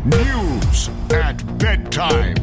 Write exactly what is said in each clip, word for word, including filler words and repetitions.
News at bedtime.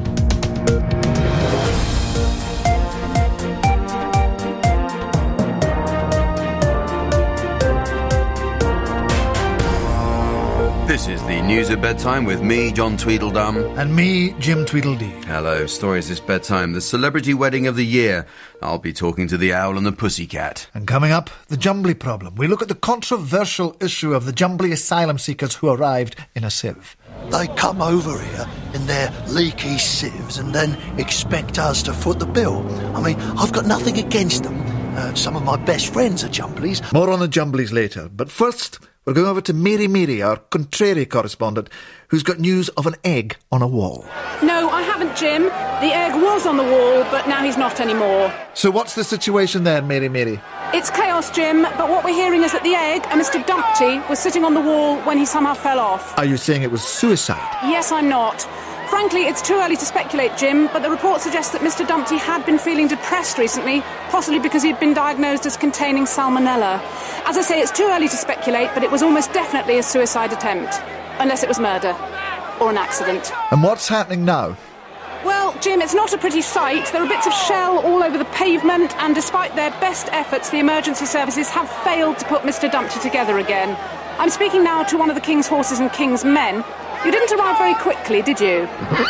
This is the News at Bedtime with me, John Tweedledum. And me, Jim Tweedledee. Hello, stories this bedtime. The celebrity wedding of the year. I'll be talking to the owl and the pussycat. And coming up, the Jumbly problem. We look at the controversial issue of the Jumbly asylum seekers who arrived in a sieve. They come over here in their leaky sieves and then expect us to foot the bill. I mean, I've got nothing against them. Uh, some of my best friends are Jumblies. More on the Jumblies later. But first, we're going over to Mary Mary, our contrary correspondent, who's got news of an egg on a wall. No, I haven't, Jim. The egg was on the wall, but now he's not anymore. So what's the situation there, Mary Mary? It's chaos, Jim, but what we're hearing is that the egg, a Mister Dumpty, was sitting on the wall when he somehow fell off. Are you saying it was suicide? Yes, I'm not. Frankly, it's too early to speculate, Jim, but the report suggests that Mister Dumpty had been feeling depressed recently, possibly because he'd been diagnosed as containing salmonella. As I say, it's too early to speculate, but it was almost definitely a suicide attempt. Unless it was murder. Or an accident. And what's happening now? Well, Jim, it's not a pretty sight. There are bits of shell all over the pavement, and despite their best efforts, the emergency services have failed to put Mister Dumpty together again. I'm speaking now to one of the King's horses and King's men. You didn't arrive very quickly, did you?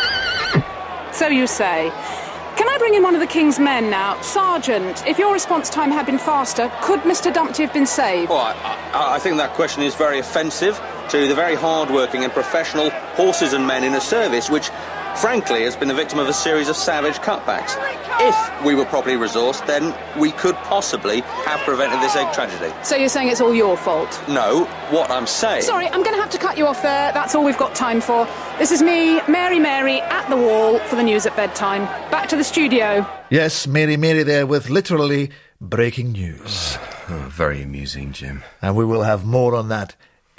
So you say. Can I bring in one of the King's men now? Sergeant, if your response time had been faster, could Mister Dumpty have been saved? Well, I, I, I think that question is very offensive to the very hard-working and professional horses and men in a service which, frankly, has been the victim of a series of savage cutbacks. If we were properly resourced, then we could possibly have prevented this egg tragedy. So you're saying it's all your fault? No, what I'm saying... Sorry, I'm going to have to cut you off there. That's all we've got time for. This is me, Mary Mary, at the wall for the news at bedtime. Back to the studio. Yes, Mary Mary there with literally breaking news. Oh, very amusing, Jim. And we will have more on that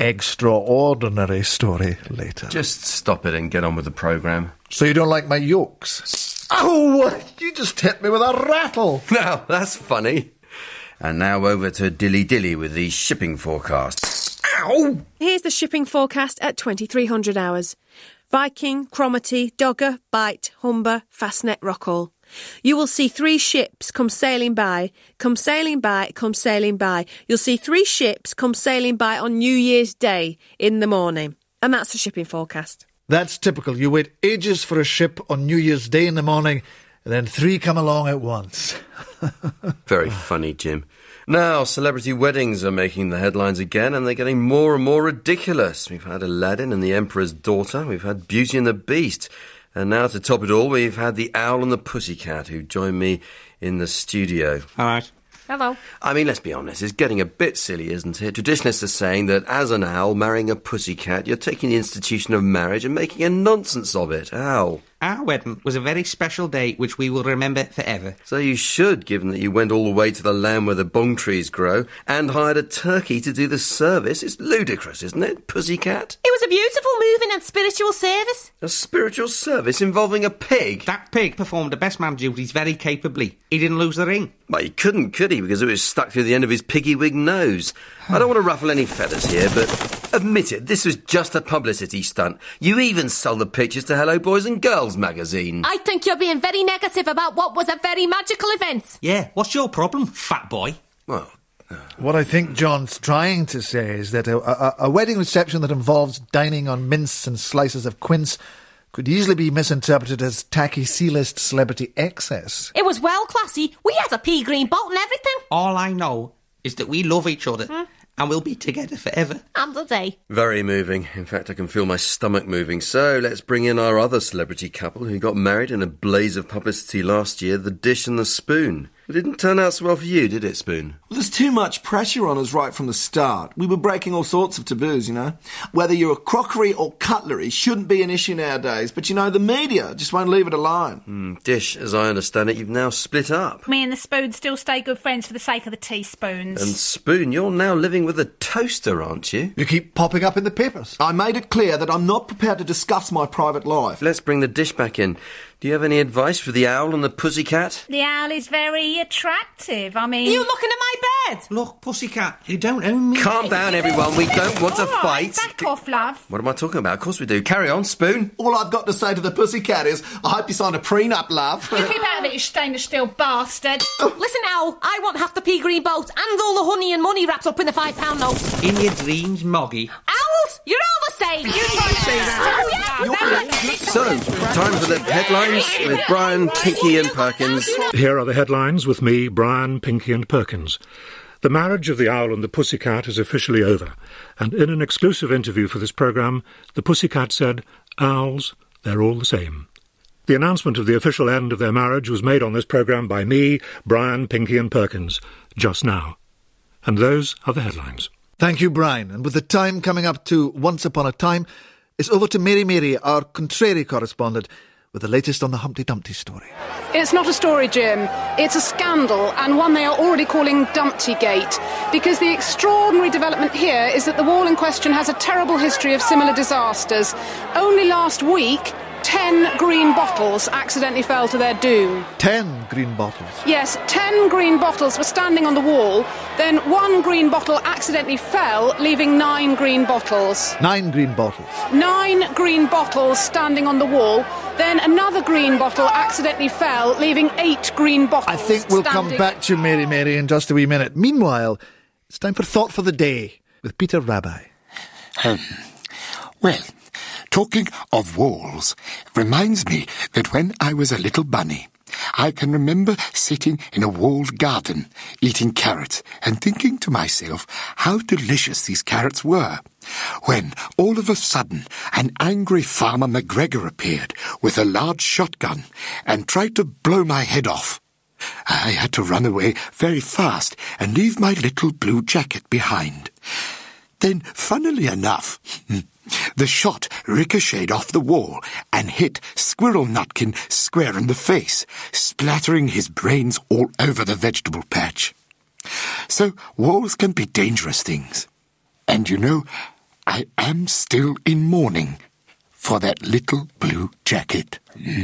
extraordinary story later. Just stop it and get on with the programme. So you don't like my yolks? Oh, you just hit me with a rattle. Now, that's funny. And now over to Dilly Dilly with the shipping forecast. Ow! Here's the shipping forecast at twenty-three hundred hours. Viking, Cromarty, Dogger, Bight, Humber, Fastnet, Rockall. You will see three ships come sailing by, come sailing by, come sailing by. You'll see three ships come sailing by on New Year's Day in the morning. And that's the shipping forecast. That's typical. You wait ages for a ship on New Year's Day in the morning, and then three come along at once. Very funny, Jim. Now, celebrity weddings are making the headlines again, and they're getting more and more ridiculous. We've had Aladdin and the Emperor's Daughter. We've had Beauty and the Beast. And now, to top it all, we've had the Owl and the Pussycat, who joined me in the studio. All right. Hello. I mean, let's be honest, it's getting a bit silly, isn't it? Traditionalists are saying that as an owl marrying a pussycat, you're taking the institution of marriage and making a nonsense of it. Owl. Our wedding was a very special day which we will remember forever. So you should, given that you went all the way to the land where the bong trees grow and hired a turkey to do the service. It's ludicrous, isn't it, pussycat? It was a beautiful, moving and spiritual service. A spiritual service involving a pig? That pig performed the best man duties very capably. He didn't lose the ring. Well, he couldn't, could he? Because it was stuck through the end of his piggy wig nose. I don't want to ruffle any feathers here, but admit it, this was just a publicity stunt. You even sold the pictures to Hello Boys and Girls magazine. I think you're being very negative about what was a very magical event. Yeah, what's your problem, fat boy? Well... What I think John's trying to say is that a, a, a wedding reception that involves dining on mince and slices of quince could easily be misinterpreted as tacky C-list celebrity excess. It was well classy. We had a pea green boat and everything. All I know is that we love each other hmm? and we'll be together forever. And a day. Very moving. In fact, I can feel my stomach moving. So let's bring in our other celebrity couple who got married in a blaze of publicity last year, the Dish and the Spoon. It didn't turn out so well for you, did it, Spoon? Well, there's too much pressure on us right from the start. We were breaking all sorts of taboos, you know. Whether you're a crockery or cutlery shouldn't be an issue nowadays, but, you know, the media just won't leave it alone. Mm, Dish, as I understand it, you've now split up. Me and the Spoon still stay good friends for the sake of the teaspoons. And Spoon, you're now living with a toaster, aren't you? You keep popping up in the papers. I made it clear that I'm not prepared to discuss my private life. Let's bring the Dish back in. Do you have any advice for the owl and the pussycat? The owl is very attractive. I mean... Are you looking at my bed? Look, pussycat, you don't own me. Calm down, everyone. We don't want to All right, fight. back off, love. What am I talking about? Of course we do. Carry on, Spoon. All I've got to say to the pussycat is, I hope you signed a prenup, love. You keep out of it, you stainless steel bastard. Listen, Owl, I want half the pea green boat and all the honey and money wrapped up in the five pound note. In your dreams, Moggy. Owls, you're all the same. You try to say that. Oh, yeah. So, time for the headlines with Brian, Pinky and Perkins. Here are the headlines with me, Brian, Pinky and Perkins. The marriage of the owl and the pussycat is officially over, and in an exclusive interview for this programme, the pussycat said, "Owls, they're all the same." The announcement of the official end of their marriage was made on this programme by me, Brian, Pinky and Perkins, just now. And those are the headlines. Thank you, Brian. And with the time coming up to Once Upon a Time, it's over to Mary Mary, our contrary correspondent, with the latest on the Humpty Dumpty story. It's not a story, Jim. It's a scandal, and one they are already calling Dumptygate, because the extraordinary development here is that the wall in question has a terrible history of similar disasters. Only last week, ten green bottles accidentally fell to their doom. Ten green bottles? Yes, ten green bottles were standing on the wall, then one green bottle accidentally fell, leaving nine green bottles. Nine green bottles? Nine green bottles standing on the wall, then another green bottle accidentally fell, leaving eight green bottles. I think we'll standing... come back to you, Mary Mary, in just a wee minute. Meanwhile, it's time for Thought for the Day with Peter Rabbi. Um, well, talking of walls reminds me that when I was a little bunny, I can remember sitting in a walled garden, eating carrots, and thinking to myself how delicious these carrots were, when all of a sudden an angry Farmer McGregor appeared with a large shotgun and tried to blow my head off. I had to run away very fast and leave my little blue jacket behind. Then, funnily enough, the shot ricocheted off the wall and hit Squirrel Nutkin square in the face, splattering his brains all over the vegetable patch. So, walls can be dangerous things. And you know, I am still in mourning for that little blue jacket.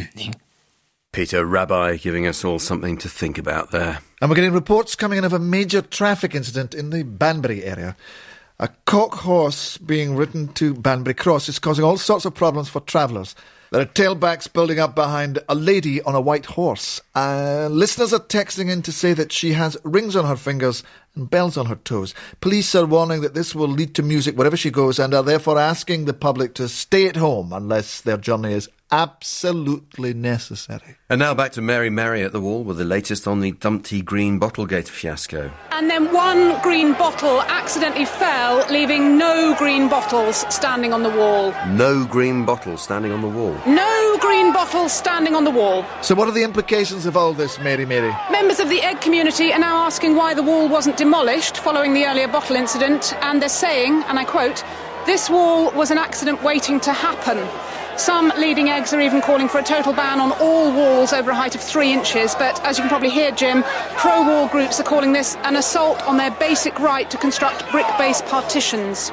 Peter Rabbi giving us all something to think about there. And we're getting reports coming in of a major traffic incident in the Banbury area. A cock horse being ridden to Banbury Cross is causing all sorts of problems for travellers. There are tailbacks building up behind a lady on a white horse. Uh, listeners are texting in to say that she has rings on her fingers and bells on her toes. Police are warning that this will lead to music wherever she goes and are therefore asking the public to stay at home unless their journey is absolutely necessary. And now back to Mary Mary at the wall with the latest on the Dumpty Green Bottlegate fiasco. And then one green bottle accidentally fell, leaving no green bottles standing on the wall. No green bottles standing on the wall. No green bottles standing on the wall. So what are the implications of all this, Mary Mary? Members of the egg community are now asking why the wall wasn't demolished following the earlier bottle incident, and they're saying, and I quote, "This wall was an accident waiting to happen." Some leading eggs are even calling for a total ban on all walls over a height of three inches. But as you can probably hear, Jim, pro-wall groups are calling this an assault on their basic right to construct brick-based partitions.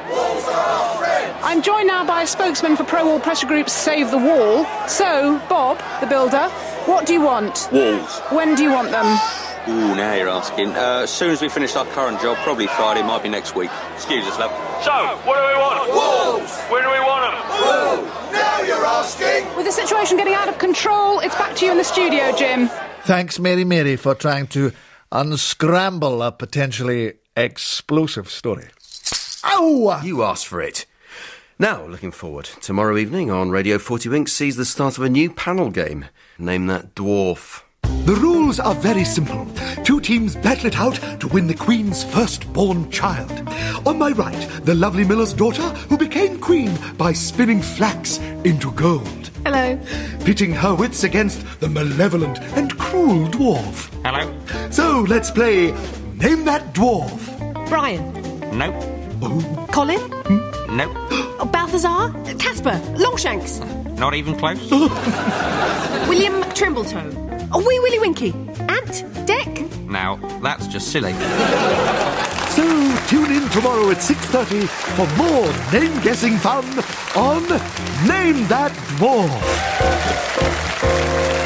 I'm joined now by a spokesman for pro-wall pressure group Save the Wall. So, Bob, the builder, what do you want? Walls. When do you want them? Ooh, now you're asking. Uh, as soon as we finish our current job, probably Friday, might be next week. Excuse us, love. So, what do we want? Walls! When do we want them? Whoa! Now you're asking! With the situation getting out of control, it's back to you in the studio, Jim. Thanks, Mary Mary, for trying to unscramble a potentially explosive story. Ow! You asked for it. Now, looking forward, tomorrow evening on Radio forty Winks sees the start of a new panel game. Name that dwarf. The rules are very simple. Two teams battle it out to win the Queen's firstborn child. On my right, the lovely miller's daughter who became queen by spinning flax into gold. Hello. Pitting her wits against the malevolent and cruel dwarf. Hello. So let's play Name That Dwarf. Brian. Nope. Oh. Colin. Hmm? Nope. Oh, Balthazar. Casper. Longshanks. Not even close. William Trimbletoe. Oh, Wee Willie Winky. Ant. Deck. Now, that's just silly. So tune in tomorrow at six thirty for more name-guessing fun on Name That Dwarf.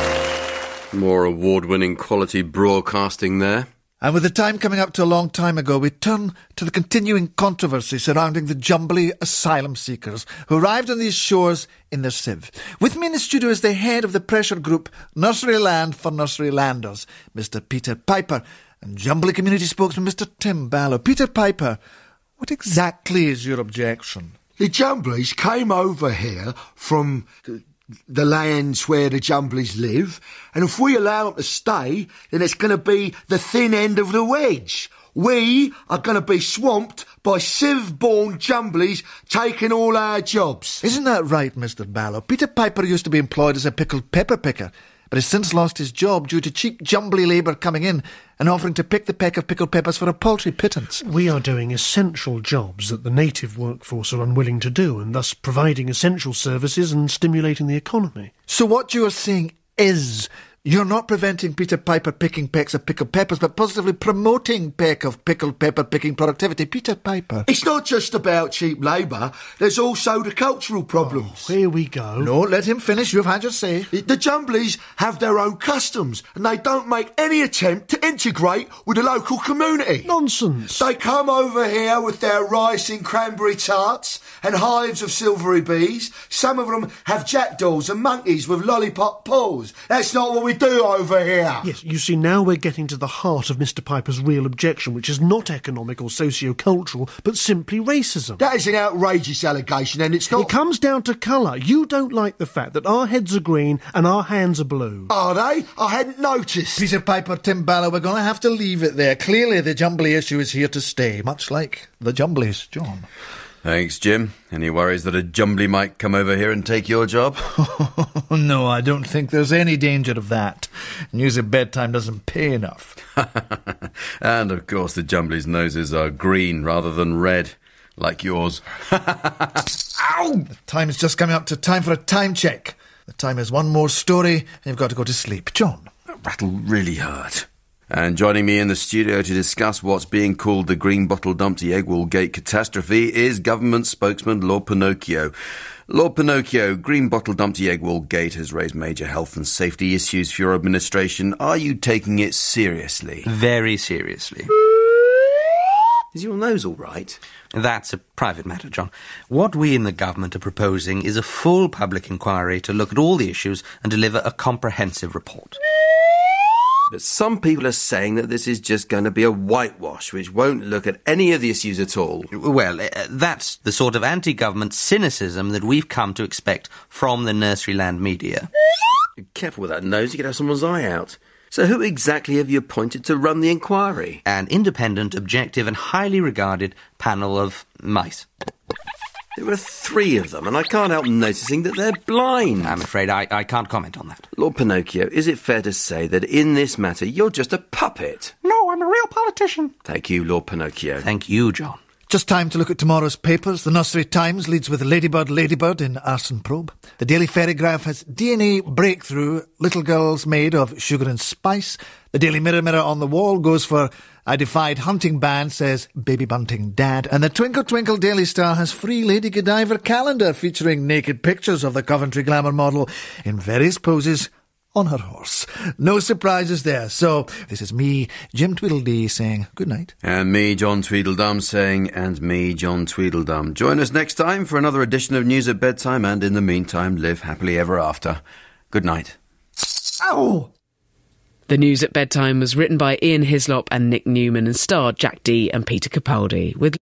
More award-winning quality broadcasting there. And with the time coming up to a long time ago, we turn to the continuing controversy surrounding the Jumbly asylum seekers who arrived on these shores in their sieve. With me in the studio is the head of the pressure group Nursery Land for Nursery Landers, Mister Peter Piper, and Jumbly community spokesman Mister Tim Ballow. Peter Piper, what exactly is your objection? The Jumblies came over here from the, the lands where the Jumblies live, and if we allow them to stay, then it's going to be the thin end of the wedge. We are going to be swamped by sieve-born Jumblies taking all our jobs. Isn't that right, Mister Ballow? Peter Piper used to be employed as a pickled pepper picker, but has since lost his job due to cheap Jumbly labour coming in and offering to pick the peck of pickled peppers for a paltry pittance. We are doing essential jobs that the native workforce are unwilling to do, and thus providing essential services and stimulating the economy. So what you are saying is, you're not preventing Peter Piper picking pecks of pickled peppers, but positively promoting peck of pickled pepper picking productivity. Peter Piper. It's not just about cheap labour, there's also the cultural problems. Oh, here we go. No, let him finish, you've had your say. The Jumblies have their own customs, and they don't make any attempt to integrate with the local community. Nonsense. They come over here with their rice and cranberry tarts and hives of silvery bees. Some of them have jackdaws and monkeys with lollipop paws. That's not what we do over here. Yes, you see, now we're getting to the heart of Mister Piper's real objection, which is not economic or socio-cultural, but simply racism. That is an outrageous allegation, and it's not... It comes down to colour. You don't like the fact that our heads are green and our hands are blue. Are they? I hadn't noticed. Peter Piper, Tim Ballow, we're going to have to leave it there. Clearly the Jumbly issue is here to stay, much like the Jumblies. John. Thanks, Jim. Any worries that a Jumbly might come over here and take your job? No, I don't think there's any danger of that. News at bedtime doesn't pay enough. And, of course, the Jumbly's noses are green rather than red, like yours. Ow! The time's just coming up to time for a time check. The time is one more story, and you've got to go to sleep. John. That rattle really hurt. And joining me in the studio to discuss what's being called the Green Bottle Dumpty Eggwall Gate catastrophe is government spokesman Lord Pinocchio. Lord Pinocchio, Green Bottle Dumpty Eggwall Gate has raised major health and safety issues for your administration. Are you taking it seriously? Very seriously. Is your nose all right? That's a private matter, John. What we in the government are proposing is a full public inquiry to look at all the issues and deliver a comprehensive report. But some people are saying that this is just going to be a whitewash, which won't look at any of the issues at all. Well, uh, that's the sort of anti-government cynicism that we've come to expect from the Nursery Land media. Be careful with that nose, you could have someone's eye out. So who exactly have you appointed to run the inquiry? An independent, objective and highly regarded panel of mice. There are three of them, and I can't help noticing that they're blind. I'm afraid I, I can't comment on that. Lord Pinocchio, is it fair to say that in this matter you're just a puppet? No, I'm a real politician. Thank you, Lord Pinocchio. Thank you, John. Just time to look at tomorrow's papers. The Nursery Times leads with Ladybird Ladybird in Arson Probe. The Daily Ferrygraph has D N A breakthrough, little girls made of sugar and spice. The Daily Mirror Mirror on the wall goes for I defied hunting ban, says Baby Bunting Dad. And the Twinkle Twinkle Daily Star has free Lady Godiva calendar featuring naked pictures of the Coventry glamour model in various poses on her horse. No surprises there. So, this is me, Jim Tweedledee, saying good night. And me, John Tweedledum, saying, and me, John Tweedledum. Join us next time for another edition of News at Bedtime, and in the meantime, live happily ever after. Good night. Ow! The News at Bedtime was written by Ian Hislop and Nick Newman and starred Jack Dee and Peter Capaldi, with